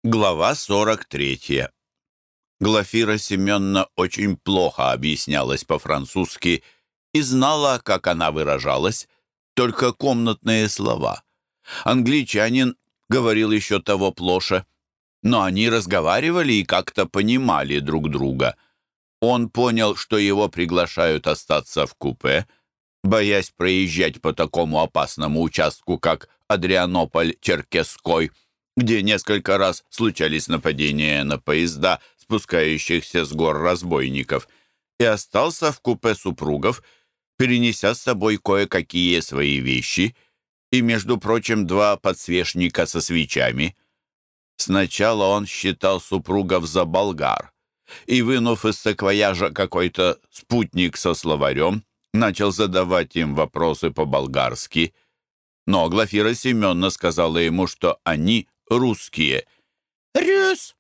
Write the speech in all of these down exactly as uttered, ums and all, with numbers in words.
Глава сорок третья. Глафира Семеновна очень плохо объяснялась по-французски и знала, как она выражалась, только комнатные слова. Англичанин говорил еще того плоше, но они разговаривали и как-то понимали друг друга. Он понял, что его приглашают остаться в купе, боясь проезжать по такому опасному участку, как Адрианополь-Черкесской, где несколько раз случались нападения на поезда, спускающихся с гор разбойников, и остался в купе супругов, перенеся с собой кое-какие свои вещи и, между прочим, два подсвечника со свечами. Сначала он считал супругов за болгар и, вынув из саквояжа какой-то спутник со словарем, начал задавать им вопросы по-болгарски. Но Глафира Семеновна сказала ему, что они русские. «Рюс!»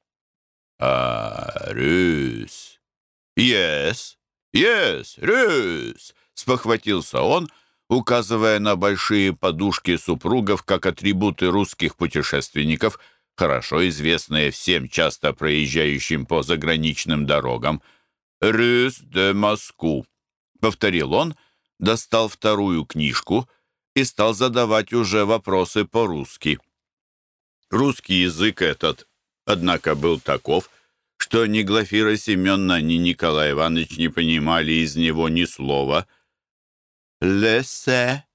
«А, рюс! Yes, yes, рюс!» — спохватился он, указывая на большие подушки супругов как атрибуты русских путешественников, хорошо известные всем, часто проезжающим по заграничным дорогам. «Рюс де Москву», — повторил он, достал вторую книжку и стал задавать уже вопросы по-русски. Русский язык этот, однако, был таков, что ни Глафира Семеновна, ни Николай Иванович не понимали из него ни слова. «Лессе».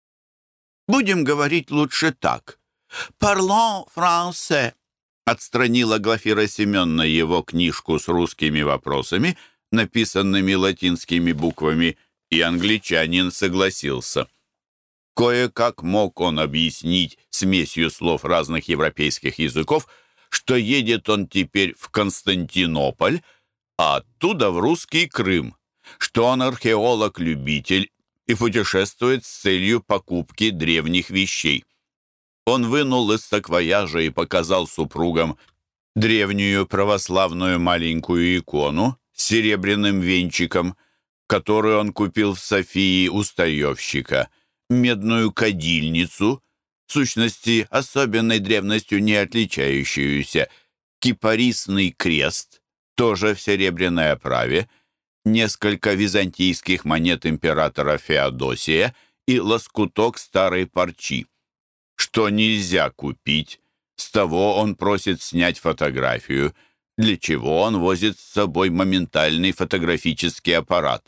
«Будем говорить лучше так. Parlons français», — отстранила Глафира Семеновна его книжку с русскими вопросами, написанными латинскими буквами, и англичанин согласился. Кое-как мог он объяснить смесью слов разных европейских языков, что едет он теперь в Константинополь, а оттуда в русский Крым, что он археолог-любитель и путешествует с целью покупки древних вещей. Он вынул из саквояжа и показал супругам древнюю православную маленькую икону с серебряным венчиком, которую он купил в Софии у старьевщика, медную кадильницу, в сущности, особенной древностью не отличающуюся, кипарисный крест, тоже в серебряной оправе, несколько византийских монет императора Феодосия и лоскуток старой парчи. Что нельзя купить, с того он просит снять фотографию, для чего он возит с собой моментальный фотографический аппарат.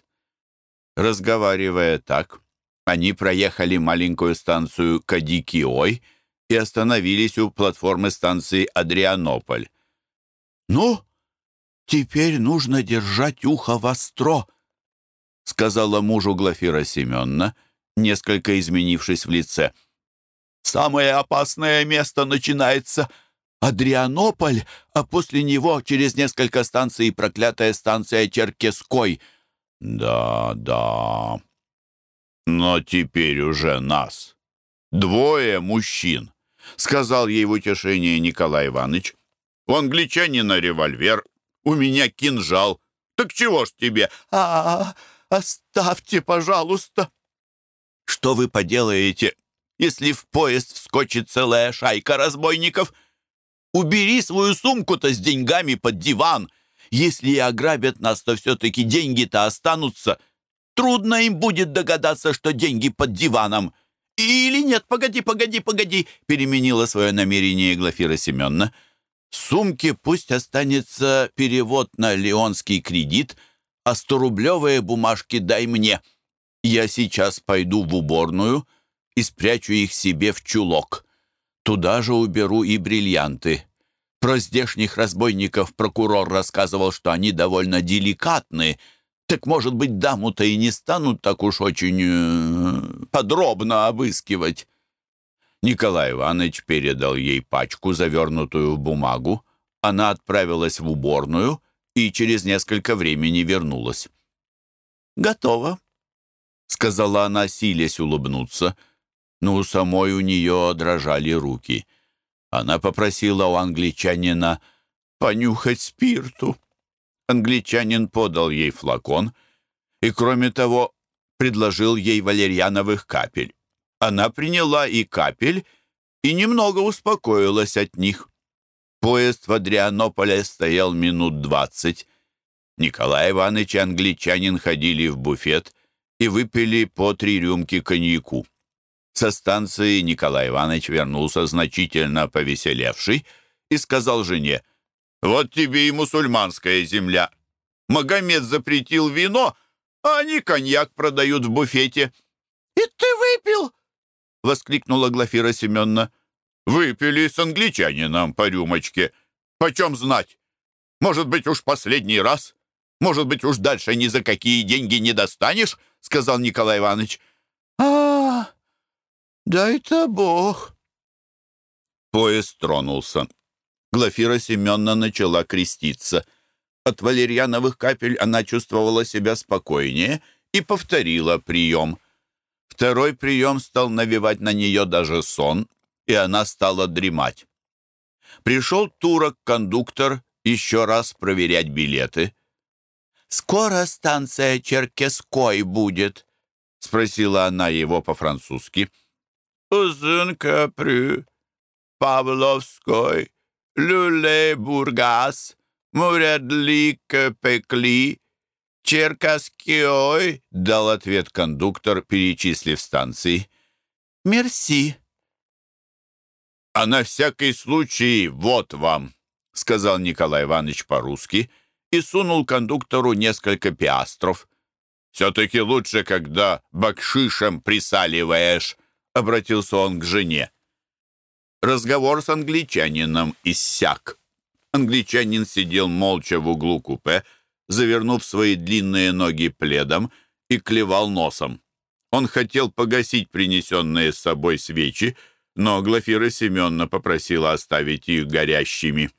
Разговаривая так, они проехали маленькую станцию Кадикиой и остановились у платформы станции Адрианополь. «Ну, теперь нужно держать ухо востро», — сказала мужу Глафира Семеновна, несколько изменившись в лице. «Самое опасное место начинается Адрианополь, а после него через несколько станций проклятая станция Черкесской». «Да, да. Но теперь уже нас двое мужчин», — сказал ей в утешение Николай Иванович. «У англичанина револьвер, у меня кинжал. Так чего ж тебе?» «А, оставьте, пожалуйста». «Что вы поделаете, если в поезд вскочит целая шайка разбойников? Убери свою сумку-то с деньгами под диван. Если и ограбят нас, то все-таки деньги-то останутся. Трудно им будет догадаться, что деньги под диваном. Или нет, погоди, погоди, погоди», — переменила свое намерение Глафира Семеновна. «В сумке пусть останется перевод на леонский кредит, а сторублевые бумажки дай мне. Я сейчас пойду в уборную и спрячу их себе в чулок. Туда же уберу и бриллианты. Про здешних разбойников прокурор рассказывал, что они довольно деликатны. Так, может быть, даму-то и не станут так уж очень э, подробно обыскивать». Николай Иванович передал ей пачку, завернутую в бумагу. Она отправилась в уборную и через несколько времени вернулась. «Готово», — сказала она, силясь улыбнуться, но у самой у нее дрожали руки. Она попросила у англичанина понюхать спирту. Англичанин подал ей флакон и, кроме того, предложил ей валерьяновых капель. Она приняла и капель, и немного успокоилась от них. Поезд в Адрианополе стоял минут двадцать. Николай Иванович и англичанин ходили в буфет и выпили по три рюмки коньяку. Со станции Николай Иванович вернулся значительно повеселевший и сказал жене: «Вот тебе и мусульманская земля. Магомед запретил вино, а они коньяк продают в буфете». «И ты выпил?» — воскликнула Глафира Семеновна. «Выпили с англичанином по рюмочке. Почем знать? Может быть, уж последний раз? Может быть, уж дальше ни за какие деньги не достанешь?» — сказал Николай Иванович. «А, дай-то Бог!» Поезд тронулся. Глафира Семеновна начала креститься. От валерьяновых капель она чувствовала себя спокойнее и повторила прием. Второй прием стал навевать на нее даже сон, и она стала дремать. Пришел турок-кондуктор еще раз проверять билеты. «Скоро станция Черкесской будет?» — спросила она его по-французски. «Узын-Капрю, Павловской, Люле-Бургас, Мурядлик-Пекли, Черкасской», — дал ответ кондуктор, перечислив станции. «Мерси». «А на всякий случай вот вам», — сказал Николай Иванович по-русски и сунул кондуктору несколько пиастров. «Все-таки лучше, когда бакшишем присаливаешь», — обратился он к жене. Разговор с англичанином иссяк. Англичанин сидел молча в углу купе, завернув свои длинные ноги пледом, и клевал носом. Он хотел погасить принесенные с собой свечи, но Глафира Семеновна попросила оставить их горящими.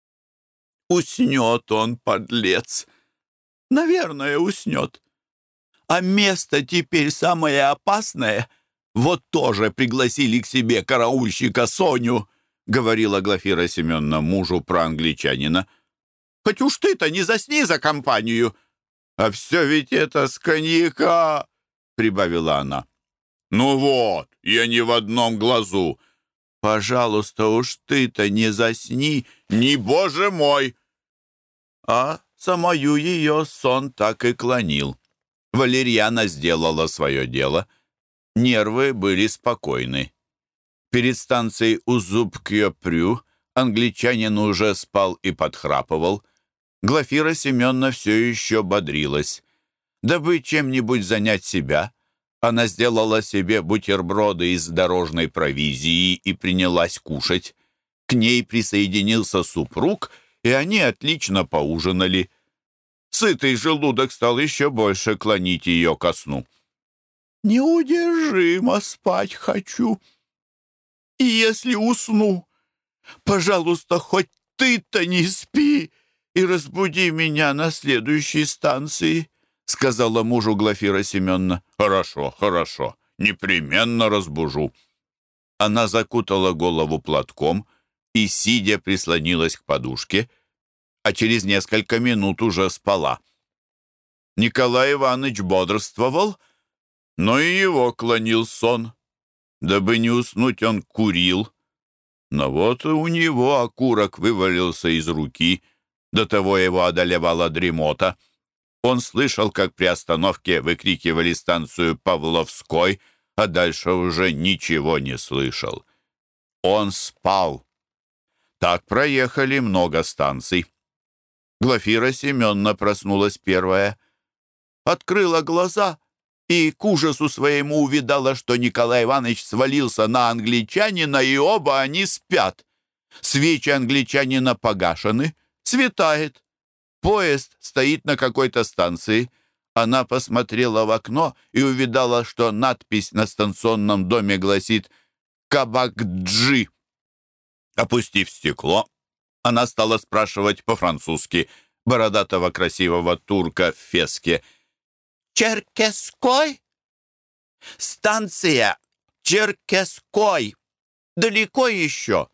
«Уснет он, подлец! Наверное, уснет. А место теперь самое опасное. Вот тоже пригласили к себе караульщика Соню», — говорила Глафира Семеновна мужу про англичанина. «Хоть уж ты-то не засни за компанию». «А все ведь это с коньяка», — прибавила она. «Ну вот, я не в одном глазу». «Пожалуйста, уж ты-то не засни, не, боже мой!» А самую ее сон так и клонил. Валерьяна сделала свое дело. Нервы были спокойны. Перед станцией Узуб-Кьопрю англичанин уже спал и подхрапывал. Глафира Семеновна все еще бодрилась. Дабы чем-нибудь занять себя, она сделала себе бутерброды из дорожной провизии и принялась кушать. К ней присоединился супруг, и они отлично поужинали. Сытый желудок стал еще больше клонить ее ко сну. «Неудержимо спать хочу. И если усну, пожалуйста, хоть ты-то не спи и разбуди меня на следующей станции», — сказала мужу Глафира Семеновна. «Хорошо, хорошо, непременно разбужу». Она закутала голову платком и, сидя, прислонилась к подушке, а через несколько минут уже спала. Николай Иванович бодрствовал, но и его клонил сон. Дабы не уснуть, он курил. Но вот у него окурок вывалился из руки, до того его одолевала дремота. Он слышал, как при остановке выкрикивали станцию Павловской, а дальше уже ничего не слышал. Он спал. Так проехали много станций. Глафира Семеновна проснулась первая. Открыла глаза и к ужасу своему увидала, что Николай Иванович свалился на англичанина, и оба они спят. Свечи англичанина погашены, светает. Поезд стоит на какой-то станции. Она посмотрела в окно и увидала, что надпись на станционном доме гласит «Кабакджи». Опустив стекло, она стала спрашивать по-французски бородатого красивого турка в феске. «Черкесской? Станция Черкесской. Далеко еще?»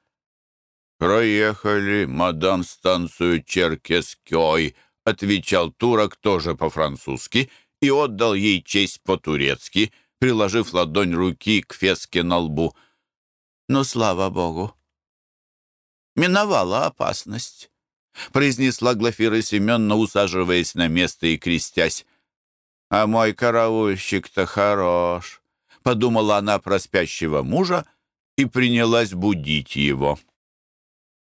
«Проехали, мадам, станцию Черкесской», — отвечал турок тоже по-французски и отдал ей честь по-турецки, приложив ладонь руки к феске на лбу. «Ну, слава богу! миновала опасность», — произнесла Глафира Семеновна, усаживаясь на место и крестясь. «А мой караульщик-то хорош», — подумала она про спящего мужа и принялась будить его.